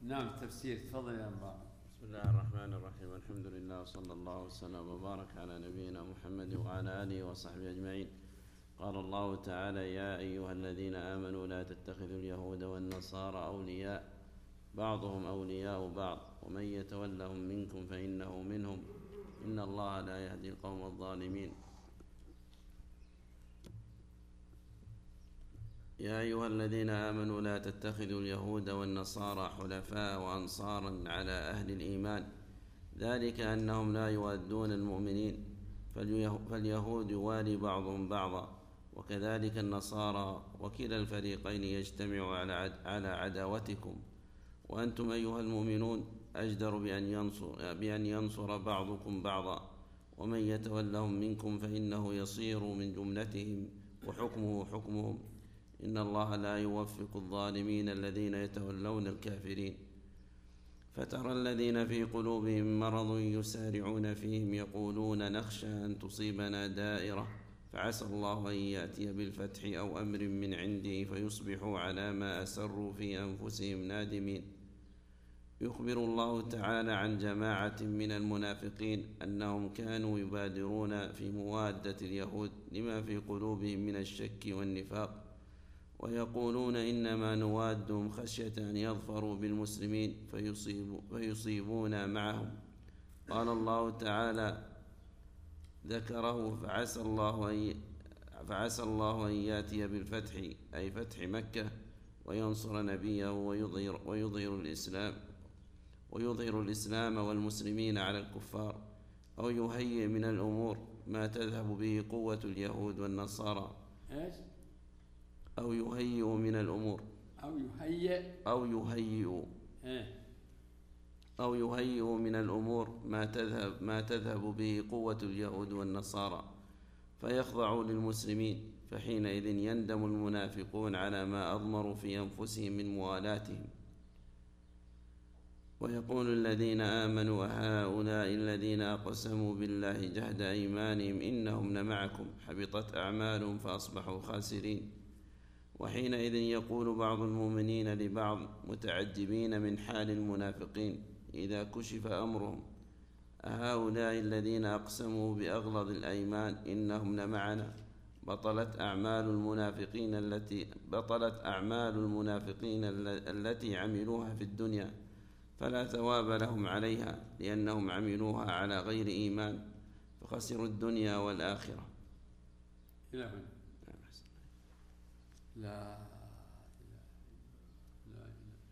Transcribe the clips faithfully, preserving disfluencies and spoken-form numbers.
نعم تفسير، تفضل يا أنبار. بسم الله الرحمن الرحيم، الحمد لله صلى الله وسلم وبارك على نبينا محمد وعلى آله وصحبه أجمعين. قال الله تعالى: يا أيها الذين آمنوا لا تتخذوا اليهود والنصارى أولياء بعضهم أولياء بعض ومن يتولهم منكم فإنه منهم إن الله لا يهدي القوم الظالمين. يا أيها الذين آمنوا لا تتخذوا اليهود والنصارى حلفاء وأنصارا على أهل الإيمان، ذلك أنهم لا يوادون المؤمنين، فاليهود يوالي بعضهم بعضا وكذلك النصارى، وكلا الفريقين يجتمع على عداوتكم، وأنتم أيها المؤمنون أجدر بأن ينصر, بأن ينصر بعضكم بعضا، ومن يتولهم منكم فإنه يصير من جملتهم وحكمه حكمهم إن الله لا يوفق الظالمين الذين يتولون الكافرين. فترى الذين في قلوبهم مرض يسارعون فيهم يقولون نخشى أن تصيبنا دائرة فعسى الله أن يأتي بالفتح أو أمر من عنده فيصبحوا على ما أسروا في أنفسهم نادمين. يخبر الله تعالى عن جماعة من المنافقين أنهم كانوا يبادرون في موادة اليهود لما في قلوبهم من الشك والنفاق، ويقولون إنما نوادهم خشية أن يظفروا بالمسلمين فيصيب فيصيبون معهم. قال الله تعالى ذكره فعسى الله أن فعسى الله أن يأتي بالفتح أي فتح مكة وينصر نبيه ويظهر, ويظهر الإسلام ويظهر الإسلام والمسلمين على الكفار، أو يهيئ من الأمور ما تذهب به قوة اليهود والنصارى أو يهيئ من الأمور أو يهيئ أو يهيئ أو يهيئ من الأمور ما تذهب ما تذهب به قوة اليهود والنصارى فيخضعوا للمسلمين، فحينئذ يندم المنافقون على ما أضمروا في أنفسهم من موالاتهم. ويقول الذين آمنوا هؤلاء الذين أقسموا بالله جهد أيمانهم إنهم لمعكم حبطت أعمالهم فأصبحوا خاسرين. وحينئذ يقول بعض المؤمنين لبعض متعجبين من حال المنافقين إذا كشف أمرهم أهؤلاء الذين أقسموا بأغلظ الأيمان إنهم لمعنا بطلت أعمال المنافقين التي بطلت أعمال المنافقين التي عملوها في الدنيا فلا ثواب لهم عليها لأنهم عملوها على غير إيمان فخسروا الدنيا والآخرة. لا لا لا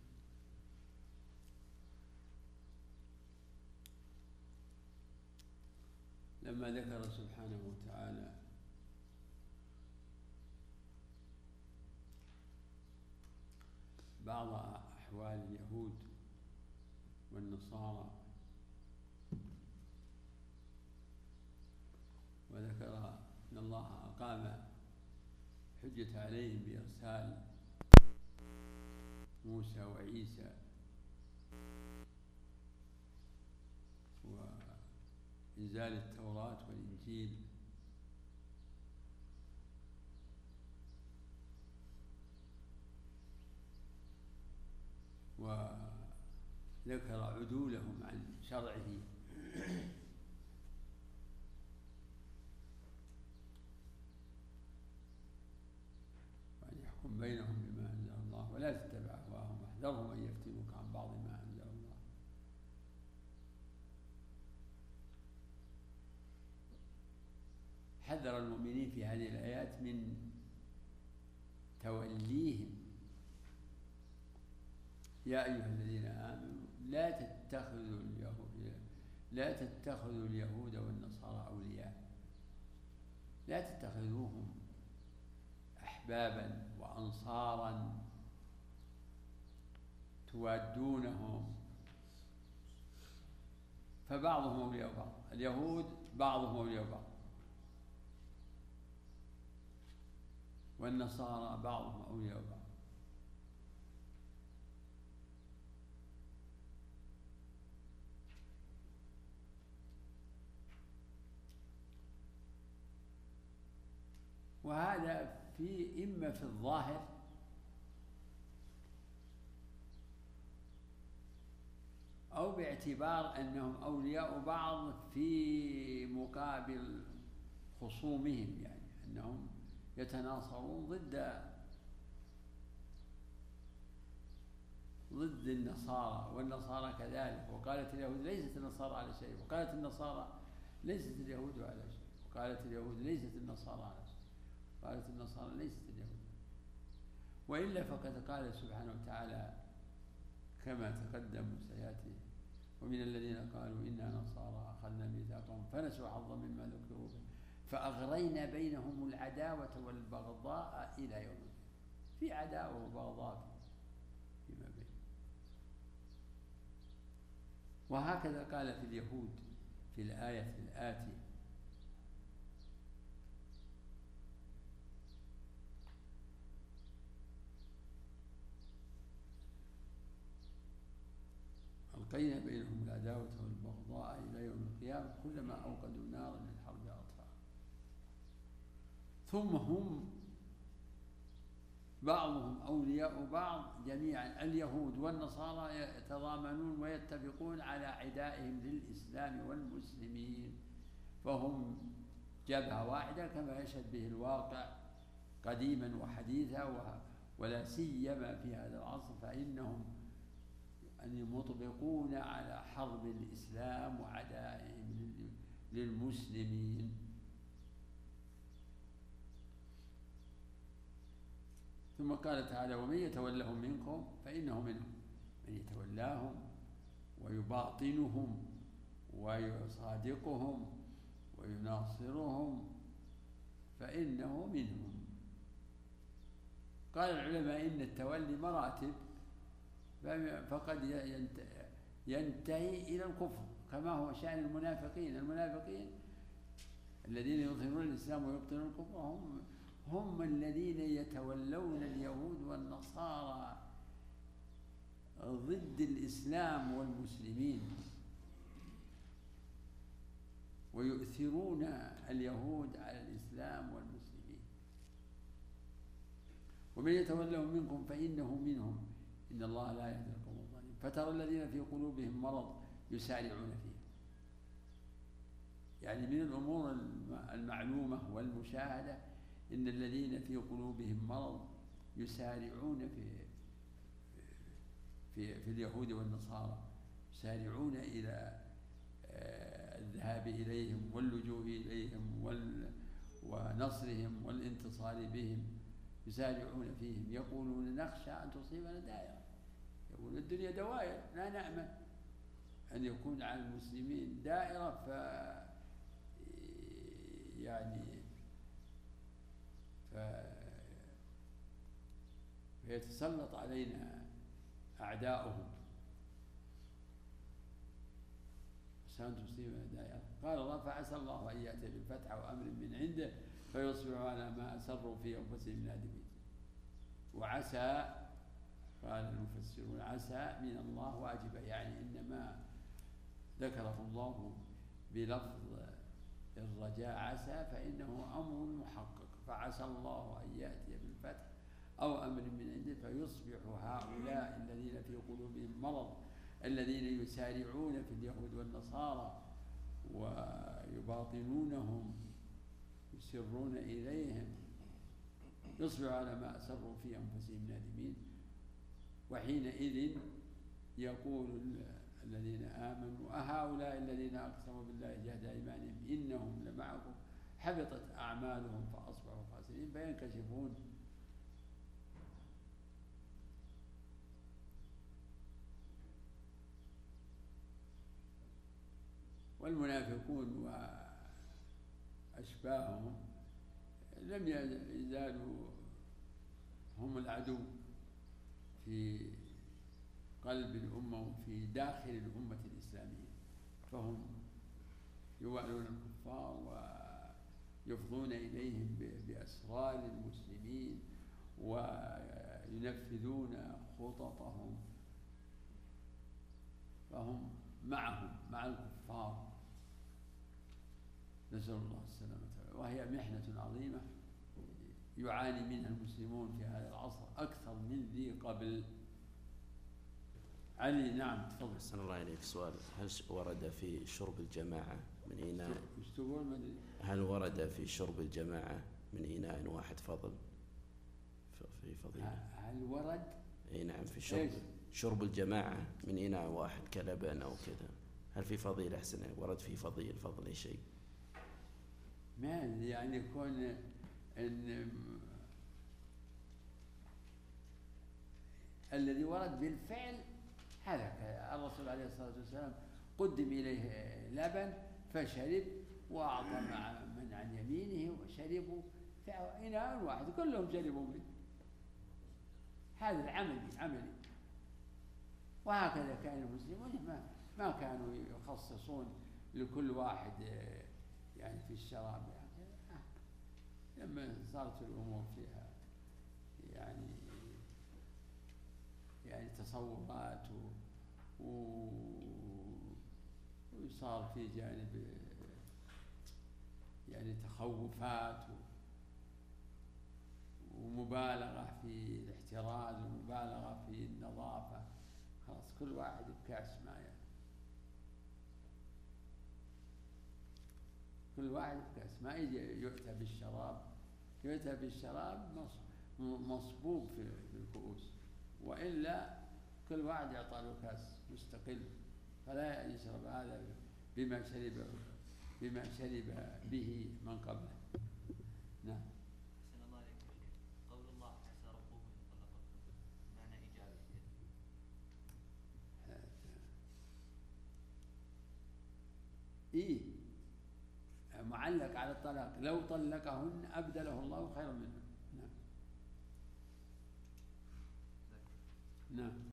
لما ذكر سبحانه وتعالى بعض أحوال اليهود والنصارى وذكر أن الله أقام حجة عليهم بإرسال موسى وعيسى وإنزال التوراة والإنجيل، وذكر عدولهم عن شرعه بينهم بما أنزل الله ولا تتبع أهواءهم واحذرهم أن يفتنوك عن بعض ما أنزل الله. حذر المؤمنين في هذه الآيات من توليهم. يا أيها الذين آمنوا لا تتخذوا اليهود لا تتخذوا اليهود والنصارى أولياء، لا تتخذوهم أحبابا وأنصارا توادونهم، فبعضهم أولياء بعض، اليهود بعضهم أولياء بعض والنصارى بعضهم أولياء بعض. وهذا في إما في الظاهر أو باعتبار أنهم أولياء بعض في مقابل خصومهم، يعني أنهم يتناصرون ضد ضد النصارى، والنصارى كذلك. وقالت اليهود ليست النصارى على شيء، وقالت النصارى ليست اليهود على شيء، وقالت اليهود ليست النصارى على شيء، قالت النصارى ليست اليهود. وإلا فقد قال سبحانه وتعالى كما تقدم سيأتي: ومن الذين قالوا إنا نصارى أخذنا ميثاقهم فنسوا حظا مما ذكروا به فأغرينا بينهم العداوة والبغضاء إلى يوم الدين. في عداوة وبغضاء فيما بين. وهكذا قال في اليهود في الآية الآتية: ألقينا بينهم العداوة والبغضاء إلى يوم القيامة كلما أوقدوا نارا للحرب أطفأها. ثم هم بعضهم أولياء بعض جميعا. اليهود والنصارى يتضامنون ويتفقون على عدائهم للإسلام والمسلمين، فهم جبهة واحدة كما يشهد به الواقع قديما وحديثا، ولا سيما في هذا العصر، فإنهم أن مطبقون على حرب الإسلام وعدائهم للمسلمين. ثم قال تعالى: ومن يتولهم منكم فإنه منهم. من يتولاهم ويباطنهم ويصادقهم ويناصرهم فإنه منهم. قال العلماء إن التولي مراتب، فقد ينتهي إلى الكفر كما هو شأن المنافقين. المنافقين الذين يظهرون الإسلام ويبطنون الكفر هم هم الذين يتولون اليهود والنصارى ضد الإسلام والمسلمين، ويؤثرون اليهود على الإسلام والمسلمين. ومن يتولهم منكم فإنه منهم إن الله لا يهدي القوم الظالمين. فترى الذين في قلوبهم مرض يسارعون فيه، يعني من الأمور المعلومة والمشاهدة إن الذين في قلوبهم مرض يسارعون في في في اليهود والنصارى، يسارعون إلى الذهاب إليهم واللجوء إليهم ونصرهم والانتصار بهم، يسارعون فيهم. يقولون نخشى أن تصيبنا دائرة، يقول الدنيا دوائر، لا نأمن أن يكون على المسلمين دائرة ف يعني ف... فيتسلط علينا أعداؤهم، عشان تصيبنا دائرة. قال الله: فعسى الله أن يأتي بالفتح وأمر من عنده فيصبحوا على ما أسروا في أنفسهم نادمين. وعسى قال المفسرون عسى من الله واجبة، يعني إنما ذكره الله بلفظ الرجاء عسى فإنه أمر محقق. فعسى الله أن يأتي بالفتح أو أمر من عنده فيصبح هؤلاء الذين في قلوبهم مرض الذين يسارعون في اليهود والنصارى ويباطنونهم يسرون إليهم، يصبح على ما أسروا في أنفسهم نادمين. وحينئذ يقول الذين آمنوا أهؤلاء الذين أقسموا بالله جهد أيمانهم إنهم لمعكم حبطت أعمالهم فأصبحوا خاسرين فينكشفون. والمنافقون وأشباههم لم يزالوا هم العدو في قلب الأمة وفي داخل الأمة الإسلامية، فهم يوالون الكفار ويفضون إليهم بأسرار المسلمين وينفذون خططهم، فهم معهم مع الكفار، نسأل الله السلامة. وهي محنة عظيمة يعاني منها المسلمون في هذا العصر أكثر من ذي قبل. علي نعم تفضل. أحسن الله إليك. سؤال: هل ورد في شرب الجماعة من إناء وش تقول؟ ما أدري. هل ورد في شرب الجماعة من إناء واحد فضل في فضيلة؟ هل ورد؟ أي نعم، في شرب إيش؟ شرب الجماعة من إناء واحد كلبن أو كذا، هل في فضيلة؟ أحسن ورد في فضيل فضل أي شيء؟ ما يعني يكون إن الذي ورد بالفعل هذا. الرسول عليه الصلاة والسلام قدم إليه لبن فشرب، وأعطى مع من عن يمينه وشربوا في إناء واحد كلهم شربوا منه. هذا العملي عملي. وهكذا كان المسلمون ما ما كانوا يخصصون لكل واحد يعني في الشراب. يعني لما صارت الأمور فيها يعني يعني تصورات و... و... وصار في جانب يعني تخوفات و... ومبالغة في الاحتراز ومبالغة في النظافة، خلاص كل واحد بكاس ماء، كل واحد بكاس ما يجي يؤتى بالشراب، يؤتى بالشراب مصبوب في الكؤوس، وإلا كل واحد يعطى له كاس مستقل، فلا يشرب هذا بما شرب بما شرب به من قبله. نعم. أحسن الله عليك يا شيخ. قول الله: عسى ربكم إن طلقتم، معنى إجابة إيه معلق على الطلاق، لو طلقهن أبدله الله خيرا منه. نعم. نعم.